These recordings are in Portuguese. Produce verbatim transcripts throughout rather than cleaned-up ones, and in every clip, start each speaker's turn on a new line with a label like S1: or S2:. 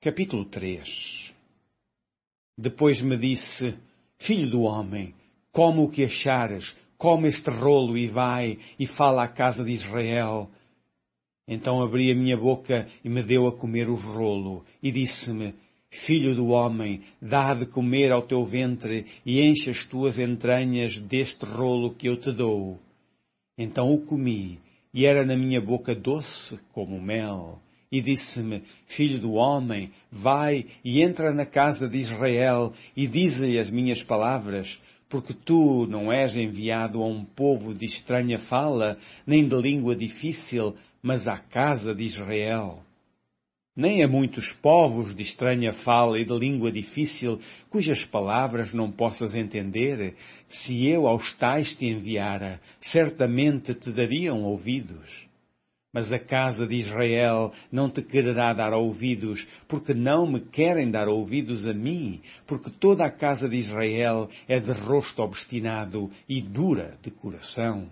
S1: Capítulo três. Depois me disse: Filho do homem, come o que achares, come este rolo e vai e fala à casa de Israel. Então abri a minha boca e me deu a comer o rolo e disse-me: Filho do homem, dá de comer ao teu ventre e enche as tuas entranhas deste rolo que eu te dou. Então o comi e era na minha boca doce como mel. E disse-me: Filho do homem, vai e entra na casa de Israel e dize-lhe as minhas palavras, porque tu não és enviado a um povo de estranha fala, nem de língua difícil, mas à casa de Israel. Nem a muitos povos de estranha fala e de língua difícil, cujas palavras não possas entender, se eu aos tais te enviara, certamente te dariam ouvidos. Mas a casa de Israel não te quererá dar ouvidos, porque não me querem dar ouvidos a mim, porque toda a casa de Israel é de rosto obstinado e dura de coração.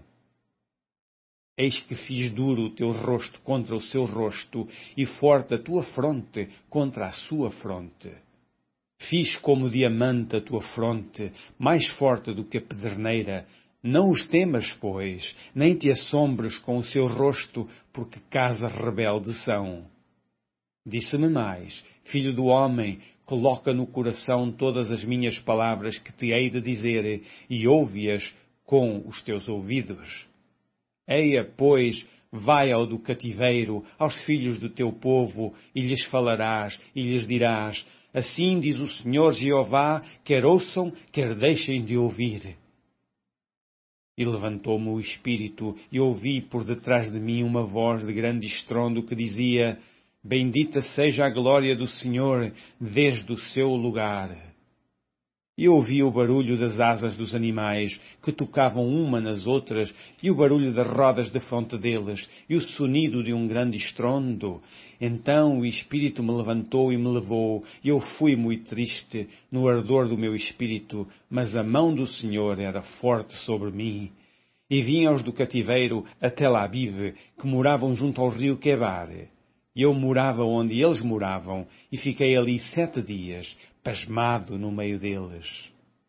S1: Eis que fiz duro o teu rosto contra o seu rosto, e forte a tua fronte contra a sua fronte. Fiz como diamante a tua fronte, mais forte do que a pederneira. Não os temas, pois, nem te assombres com o seu rosto, porque casa rebelde são. Disse-me mais: Filho do homem, coloca no coração todas as minhas palavras que te hei de dizer, e ouve-as com os teus ouvidos. Eia, pois, vai ao do cativeiro, aos filhos do teu povo, e lhes falarás, e lhes dirás: Assim diz o Senhor Jeová, quer ouçam, quer deixem de ouvir. E levantou-me o espírito, e ouvi por detrás de mim uma voz de grande estrondo que dizia: Bendita seja a glória do Senhor desde o seu lugar. E ouvi o barulho das asas dos animais, que tocavam uma nas outras, e o barulho das rodas de fronte deles, e o sonido de um grande estrondo. Então o Espírito me levantou e me levou, e eu fui muito triste, no ardor do meu espírito, mas a mão do Senhor era forte sobre mim. E vim aos do cativeiro a Tel Abibe, que moravam junto ao rio Quebar. E eu morava onde eles moravam, e fiquei ali sete dias, pasmado no meio deles.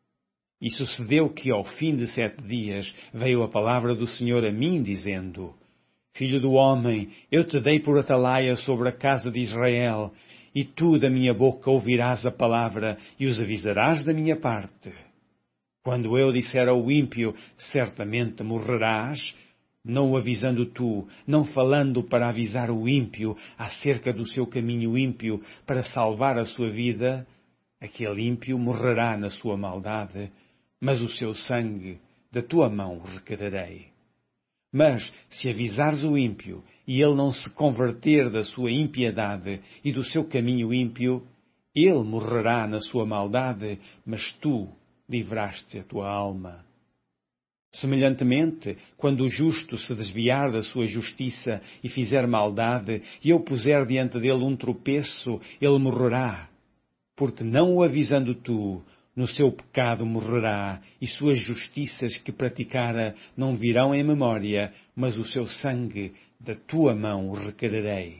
S1: E sucedeu que, ao fim de sete dias, veio a palavra do Senhor a mim, dizendo: Filho do homem, eu te dei por atalaia sobre a casa de Israel, e tu da minha boca ouvirás a palavra, e os avisarás da minha parte. Quando eu disser ao ímpio, certamente morrerás, não o avisando tu, não falando para avisar o ímpio acerca do seu caminho ímpio para salvar a sua vida, aquele ímpio morrerá na sua maldade, mas o seu sangue da tua mão requererei. Mas, se avisares o ímpio, e ele não se converter da sua impiedade e do seu caminho ímpio, ele morrerá na sua maldade, mas tu livraste a tua alma. Semelhantemente, quando o justo se desviar da sua justiça e fizer maldade, e eu puser diante dele um tropeço, ele morrerá. Porque não o avisando tu, no seu pecado morrerá, e suas justiças que praticara não virão em memória, mas o seu sangue da tua mão o requererei.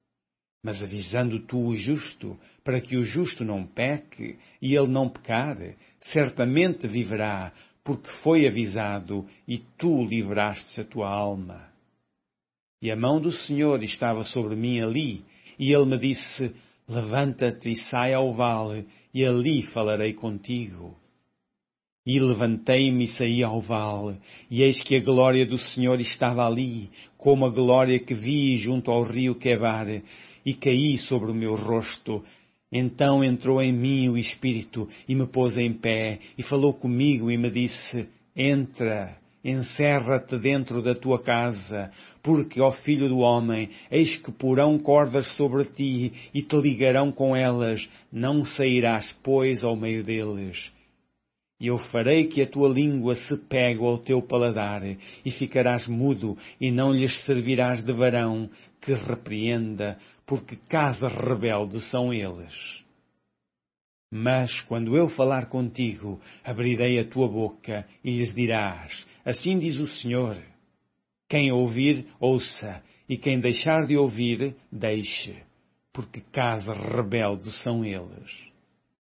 S1: Mas avisando tu o justo, para que o justo não peque, e ele não pecar, certamente viverá, porque foi avisado, e tu livraste a tua alma. E a mão do Senhor estava sobre mim ali, e ele me disse: Levanta-te e sai ao vale, e ali falarei contigo. E levantei-me e saí ao vale, e eis que a glória do Senhor estava ali, como a glória que vi junto ao rio Quebar, e caí sobre o meu rosto. Então entrou em mim o Espírito, e me pôs em pé, e falou comigo, e me disse: Entra, encerra-te dentro da tua casa, porque, ó filho do homem, eis que porão cordas sobre ti, e te ligarão com elas, não sairás, pois, ao meio deles. E eu farei que a tua língua se pegue ao teu paladar, e ficarás mudo, e não lhes servirás de varão que repreenda, porque casa rebelde são eles. Mas, quando eu falar contigo, abrirei a tua boca, e lhes dirás: Assim diz o Senhor. Quem ouvir, ouça, e quem deixar de ouvir, deixe. porque casa rebelde são eles.